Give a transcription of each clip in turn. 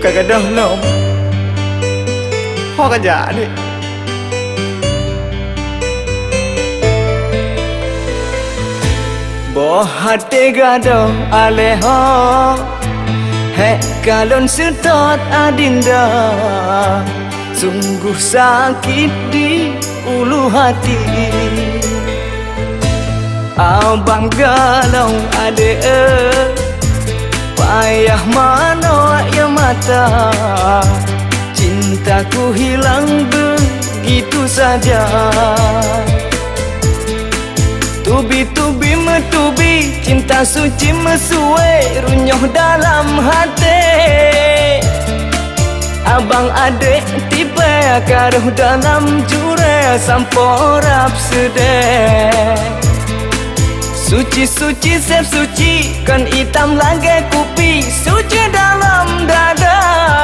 Kadang-kadang nom Hoa kerja ni Boh hati gadang aleho Hek kalon setot adinda Sungguh sakit di ulu hati Abang galau adek Payah mana ya mata Cintaku hilang begitu saja Tubi-tubi metubi Cinta suci mesue Runyoh dalam hati Abang adek tiba karuh dalam jure Samporap sedih Suci-suci sep suci Kan hitam lagi kupi Suci dalam dada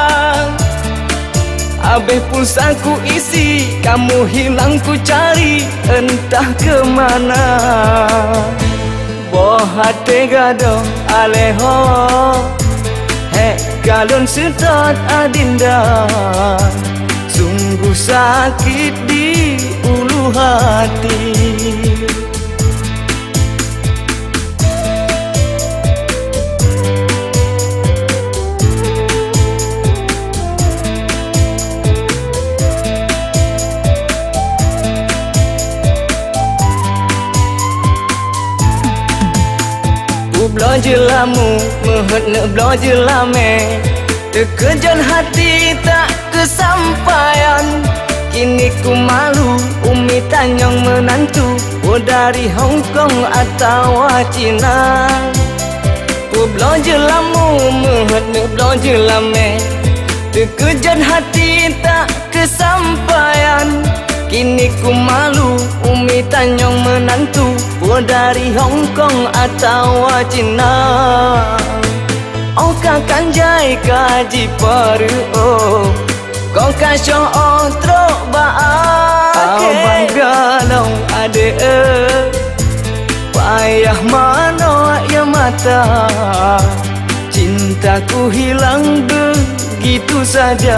Habis pulsaku isi Kamu hilang ku cari Entah kemana Boh hati gado aleho Hek kalon setot adinda Sungguh sakit di ulu hati Belajar lamu, mehet nak belajar lame Terkejan hati tak kesampaian Kini ku malu, umi tanyang menantu Oh dari Hong Kong atau Cina Ku belajar lamu, mehet nak belajar lame Terkejan hati tak kesampaian Kini ku malu, umi tanyang menantu Gua dari Hong Kong atau Cina Oh kakak jai kaji paru oh Kau kasih otro baake Abang galau adek Payah mana ya mata Cintaku hilang begitu saja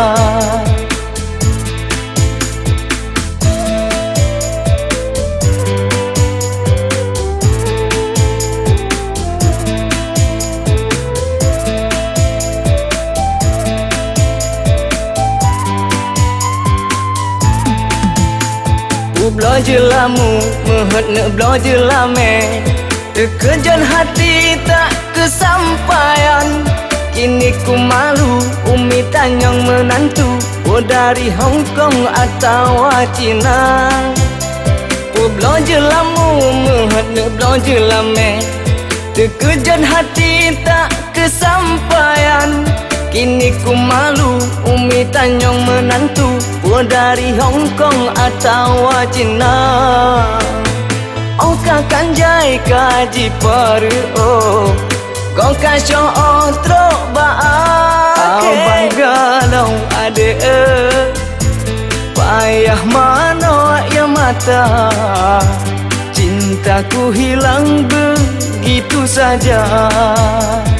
Belajar lamu, mehet nak belajar lame Terkejan hati tak kesampaian Kini ku malu, umi tanyang menantu Oh dari Hong Kong atau Cina Ku belajar lamu, mehet nak belajar lame Terkejan hati tak kesampaian Kini ku malu, umi tanyang menantu Gua dari Hong Kong atau Cina Oh kakak jai kaji paru oh Kau kasih otro baake Abang galau adek Payah mana ya mata Cintaku hilang begitu saja